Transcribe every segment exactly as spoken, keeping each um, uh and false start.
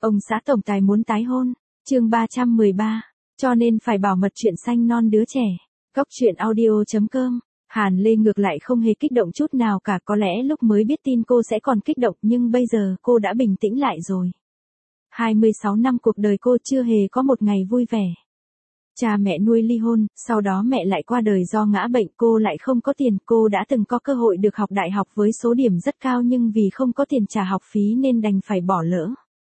Ông xã tổng tài muốn tái hôn. Chương ba trăm mười ba. Cho nên phải bảo mật chuyện sanh non đứa trẻ. Góc truyện audio chấm com. Hàn Lê ngược lại không hề kích động chút nào cả, có lẽ lúc mới biết tin cô sẽ còn kích động, nhưng bây giờ cô đã bình tĩnh lại rồi. hai mươi sáu năm cuộc đời cô chưa hề có một ngày vui vẻ. Cha mẹ nuôi ly hôn, sau đó mẹ lại qua đời do ngã bệnh, cô lại không có tiền. Cô đã từng có cơ hội được học đại học với số điểm rất cao, nhưng vì không có tiền trả học phí nên đành phải bỏ lỡ.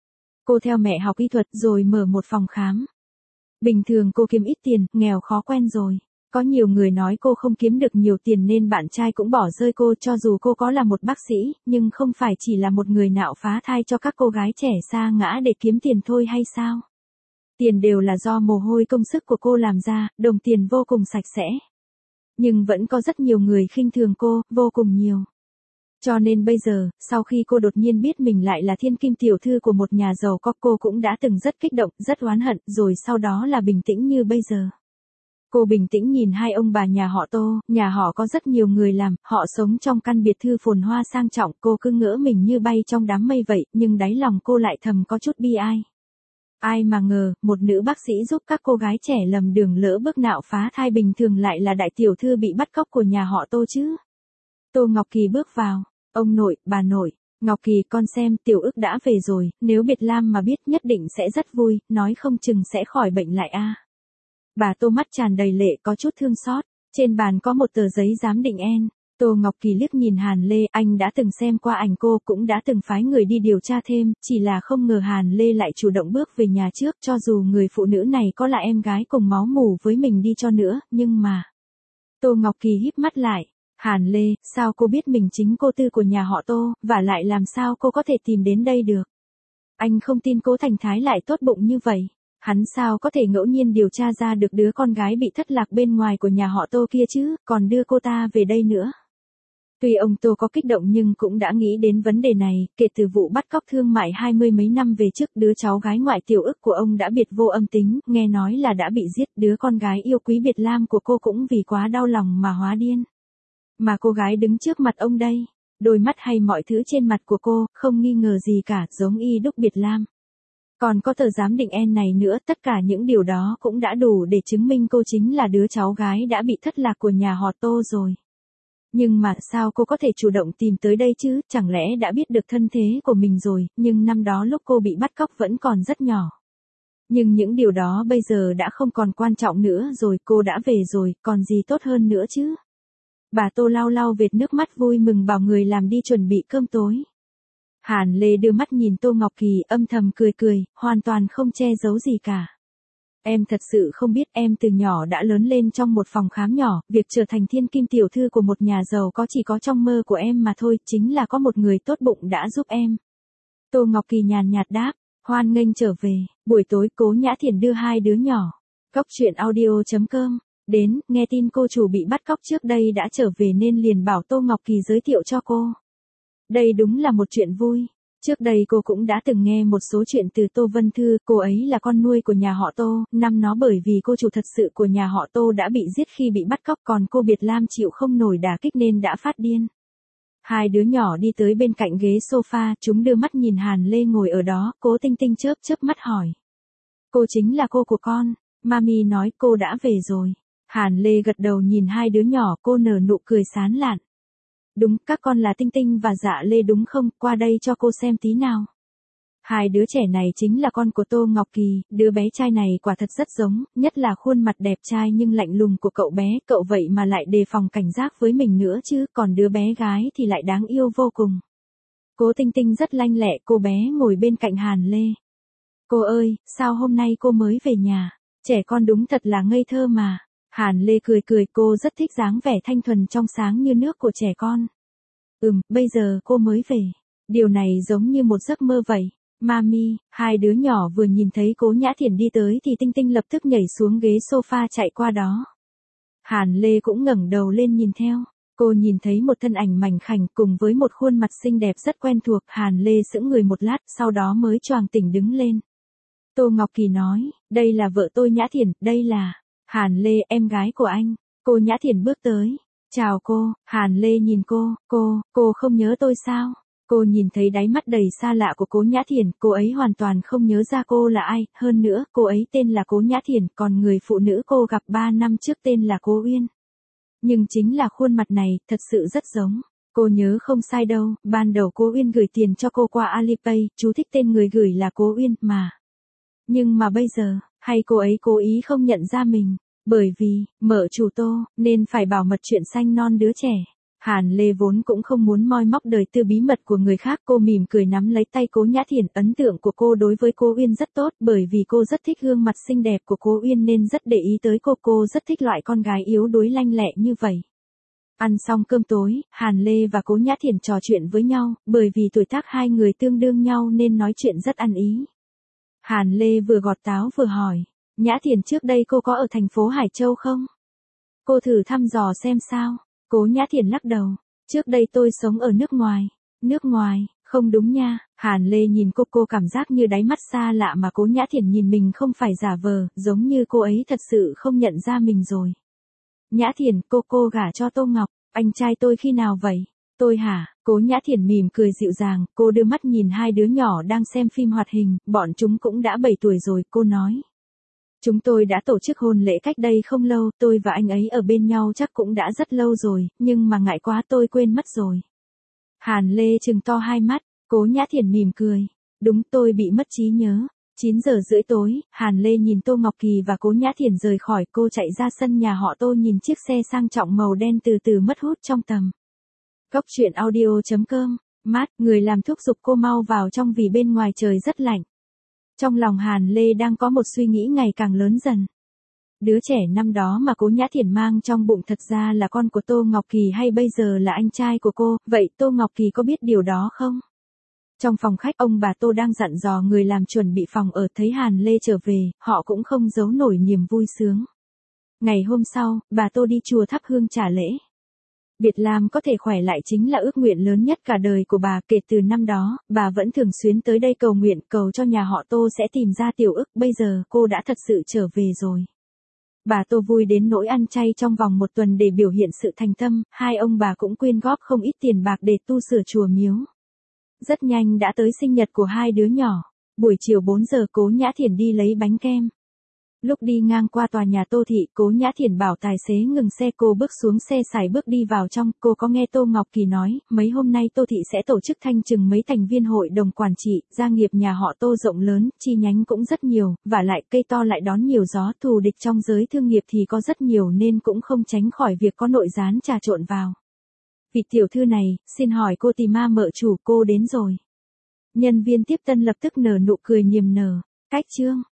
Cô theo mẹ học y thuật rồi mở một phòng khám. Bình thường cô kiếm ít tiền, nghèo khó quen rồi. Có nhiều người nói cô không kiếm được nhiều tiền nên bạn trai cũng bỏ rơi cô, cho dù cô có là một bác sĩ, nhưng không phải chỉ là một người nạo phá thai cho các cô gái trẻ sa ngã để kiếm tiền thôi hay sao? Tiền đều là do mồ hôi công sức của cô làm ra, đồng tiền vô cùng sạch sẽ. Nhưng vẫn có rất nhiều người khinh thường cô, vô cùng nhiều. Cho nên bây giờ, sau khi cô đột nhiên biết mình lại là thiên kim tiểu thư của một nhà giàu có, cô cũng đã từng rất kích động, rất oán hận, rồi sau đó là bình tĩnh như bây giờ. Cô bình tĩnh nhìn hai ông bà nhà họ Tô, nhà họ có rất nhiều người làm, họ sống trong căn biệt thự phồn hoa sang trọng, cô cứ ngỡ mình như bay trong đám mây vậy, nhưng đáy lòng cô lại thầm có chút bi ai. Ai mà ngờ, một nữ bác sĩ giúp các cô gái trẻ lầm đường lỡ bước nạo phá thai bình thường lại là đại tiểu thư bị bắt cóc của nhà họ Tô chứ. Tô Ngọc Kỳ bước vào, ông nội, bà nội, Ngọc Kỳ con xem, Tiểu Ức đã về rồi, nếu Biệt Lam mà biết nhất định sẽ rất vui, nói không chừng sẽ khỏi bệnh lại a. Bà Tô mắt tràn đầy lệ, có chút thương xót. Trên bàn có một tờ giấy giám định en. Tô Ngọc Kỳ liếc nhìn Hàn Lê, anh đã từng xem qua ảnh cô, cũng đã từng phái người đi điều tra thêm, chỉ là không ngờ Hàn Lê lại chủ động bước về nhà trước, cho dù người phụ nữ này có là em gái cùng máu mủ với mình đi cho nữa, nhưng mà... Tô Ngọc Kỳ híp mắt lại. Hàn Lê, sao cô biết mình chính cô tư của nhà họ Tô, và lại làm sao cô có thể tìm đến đây được? Anh không tin Cố Thành Thái lại tốt bụng như vậy. Hắn sao có thể ngẫu nhiên điều tra ra được đứa con gái bị thất lạc bên ngoài của nhà họ Tô kia chứ, còn đưa cô ta về đây nữa. Tuy ông Tô có kích động nhưng cũng đã nghĩ đến vấn đề này, kể từ vụ bắt cóc thương mại hai mươi mấy năm về trước, đứa cháu gái ngoại Tiểu Ức của ông đã biệt vô âm tính, nghe nói là đã bị giết, đứa con gái yêu quý Biệt Lam của cô cũng vì quá đau lòng mà hóa điên. Mà cô gái đứng trước mặt ông đây, đôi mắt hay mọi thứ trên mặt của cô, không nghi ngờ gì cả, giống y đúc Biệt Lam. Còn có tờ giám định en này nữa, tất cả những điều đó cũng đã đủ để chứng minh cô chính là đứa cháu gái đã bị thất lạc của nhà họ Tô rồi. Nhưng mà sao cô có thể chủ động tìm tới đây chứ, chẳng lẽ đã biết được thân thế của mình rồi, nhưng năm đó lúc cô bị bắt cóc vẫn còn rất nhỏ. Nhưng những điều đó bây giờ đã không còn quan trọng nữa rồi, cô đã về rồi, còn gì tốt hơn nữa chứ. Bà Tô lau lau vệt nước mắt vui mừng bảo người làm đi chuẩn bị cơm tối. Hàn Lê đưa mắt nhìn Tô Ngọc Kỳ, âm thầm cười cười, hoàn toàn không che giấu gì cả. Em thật sự không biết, em từ nhỏ đã lớn lên trong một phòng khám nhỏ, việc trở thành thiên kim tiểu thư của một nhà giàu có chỉ có trong mơ của em mà thôi, chính là có một người tốt bụng đã giúp em. Tô Ngọc Kỳ nhàn nhạt đáp, hoan nghênh trở về. Buổi tối Cố Nhã Thiển đưa hai đứa nhỏ. Góc truyện audio chấm com. Đến, nghe tin cô chủ bị bắt cóc trước đây đã trở về nên liền bảo Tô Ngọc Kỳ giới thiệu cho cô. Đây đúng là một chuyện vui. Trước đây cô cũng đã từng nghe một số chuyện từ Tô Vân Thư, cô ấy là con nuôi của nhà họ Tô, năm nó bởi vì cô chủ thật sự của nhà họ Tô đã bị giết khi bị bắt cóc, còn cô Biệt Lam chịu không nổi đả kích nên đã phát điên. Hai đứa nhỏ đi tới bên cạnh ghế sofa, chúng đưa mắt nhìn Hàn Lê ngồi ở đó, Cố Tinh Tinh chớp chớp mắt hỏi. Cô chính là cô của con, Mami nói cô đã về rồi. Hàn Lê gật đầu nhìn hai đứa nhỏ, cô nở nụ cười sán lạn. Đúng, các con là Tinh Tinh và Dạ Lê đúng không, qua đây cho cô xem tí nào. Hai đứa trẻ này chính là con của Tô Ngọc Kỳ, đứa bé trai này quả thật rất giống, nhất là khuôn mặt đẹp trai nhưng lạnh lùng của cậu bé, cậu vậy mà lại đề phòng cảnh giác với mình nữa chứ, còn đứa bé gái thì lại đáng yêu vô cùng. Cố Tinh Tinh rất lanh lẹ, cô bé ngồi bên cạnh Hàn Lê. Cô ơi, sao hôm nay cô mới về nhà, trẻ con đúng thật là ngây thơ mà. Hàn Lê cười cười, cô rất thích dáng vẻ thanh thuần trong sáng như nước của trẻ con. Ừm, bây giờ cô mới về. Điều này giống như một giấc mơ vậy. Mami, hai đứa nhỏ vừa nhìn thấy Cố Nhã Thiển đi tới thì Tinh Tinh lập tức nhảy xuống ghế sofa chạy qua đó. Hàn Lê cũng ngẩng đầu lên nhìn theo. Cô nhìn thấy một thân ảnh mảnh khảnh cùng với một khuôn mặt xinh đẹp rất quen thuộc. Hàn Lê sững người một lát, sau đó mới choàng tỉnh đứng lên. Tô Ngọc Kỳ nói, đây là vợ tôi Nhã Thiển, đây là... Hàn Lê, em gái của anh. Cô Nhã Thiển bước tới. Chào cô. Hàn Lê nhìn cô, cô, cô không nhớ tôi sao? Cô nhìn thấy đáy mắt đầy xa lạ của Cố Nhã Thiển, cô ấy hoàn toàn không nhớ ra cô là ai, hơn nữa, cô ấy tên là Cố Nhã Thiển, còn người phụ nữ cô gặp ba năm trước tên là Cố Uyên. Nhưng chính là khuôn mặt này, thật sự rất giống. Cô nhớ không sai đâu, ban đầu Cố Uyên gửi tiền cho cô qua Alipay, chú thích tên người gửi là Cố Uyên, mà. Nhưng mà bây giờ, hay cô ấy cố ý không nhận ra mình, bởi vì, mở chủ Tô, nên phải bảo mật chuyện sanh non đứa trẻ. Hàn Lê vốn cũng không muốn moi móc đời tư bí mật của người khác, cô mỉm cười nắm lấy tay Cố Nhã Thiển, ấn tượng của cô đối với Cố Uyên rất tốt, bởi vì cô rất thích gương mặt xinh đẹp của Cố Uyên nên rất để ý tới cô, cô rất thích loại con gái yếu đuối lanh lẹ như vậy. Ăn xong cơm tối, Hàn Lê và Cố Nhã Thiển trò chuyện với nhau, bởi vì tuổi tác hai người tương đương nhau nên nói chuyện rất ăn ý. Hàn Lê vừa gọt táo vừa hỏi, Nhã Thiển trước đây cô có ở thành phố Hải Châu không? Cô thử thăm dò xem sao. Cố Nhã Thiển lắc đầu, trước đây tôi sống ở nước ngoài. Nước ngoài, không đúng nha. Hàn Lê nhìn cô, cô cảm giác như đáy mắt xa lạ mà Cố Nhã Thiển nhìn mình không phải giả vờ, giống như cô ấy thật sự không nhận ra mình rồi. Nhã Thiển, cô cô gả cho Tô Ngọc, anh trai tôi khi nào vậy? Tôi hả? Cố Nhã Thiển mỉm cười dịu dàng, cô đưa mắt nhìn hai đứa nhỏ đang xem phim hoạt hình, bọn chúng cũng đã bảy tuổi rồi, cô nói. Chúng tôi đã tổ chức hôn lễ cách đây không lâu, tôi và anh ấy ở bên nhau chắc cũng đã rất lâu rồi, nhưng mà ngại quá tôi quên mất rồi. Hàn Lê trừng to hai mắt, Cố Nhã Thiển mỉm cười. Đúng, tôi bị mất trí nhớ. chín giờ rưỡi tối, Hàn Lê nhìn Tô Ngọc Kỳ và Cố Nhã Thiển rời khỏi, cô chạy ra sân nhà họ Tô nhìn chiếc xe sang trọng màu đen từ từ mất hút trong tầm. Góc truyện audio chấm com, mát, người làm thúc giục cô mau vào trong vì bên ngoài trời rất lạnh. Trong lòng Hàn Lê đang có một suy nghĩ ngày càng lớn dần. Đứa trẻ năm đó mà Cố Nhã Thiển mang trong bụng thật ra là con của Tô Ngọc Kỳ hay bây giờ là anh trai của cô, vậy Tô Ngọc Kỳ có biết điều đó không? Trong phòng khách, ông bà Tô đang dặn dò người làm chuẩn bị phòng ở, thấy Hàn Lê trở về, họ cũng không giấu nổi niềm vui sướng. Ngày hôm sau, bà Tô đi chùa thắp hương trả lễ. Biệt Lam có thể khỏe lại chính là ước nguyện lớn nhất cả đời của bà, kể từ năm đó, bà vẫn thường xuyên tới đây cầu nguyện, cầu cho nhà họ Tô sẽ tìm ra tiểu ức, bây giờ cô đã thật sự trở về rồi. Bà Tô vui đến nỗi ăn chay trong vòng một tuần để biểu hiện sự thành tâm, hai ông bà cũng quyên góp không ít tiền bạc để tu sửa chùa miếu. Rất nhanh đã tới sinh nhật của hai đứa nhỏ. Buổi chiều bốn giờ Cố Nhã Thiển đi lấy bánh kem. Lúc đi ngang qua tòa nhà Tô Thị, Cố Nhã Thiển bảo tài xế ngừng xe, cô bước xuống xe sải bước đi vào trong, cô có nghe Tô Ngọc Kỳ nói, mấy hôm nay Tô Thị sẽ tổ chức thanh trừng mấy thành viên hội đồng quản trị, gia nghiệp nhà họ Tô rộng lớn, chi nhánh cũng rất nhiều, vả lại cây to lại đón nhiều gió, thù địch trong giới thương nghiệp thì có rất nhiều nên cũng không tránh khỏi việc có nội gián trà trộn vào. Vị tiểu thư này, xin hỏi cô tìm ma mợ chủ, cô đến rồi. Nhân viên tiếp tân lập tức nở nụ cười niềm nở. Cách chương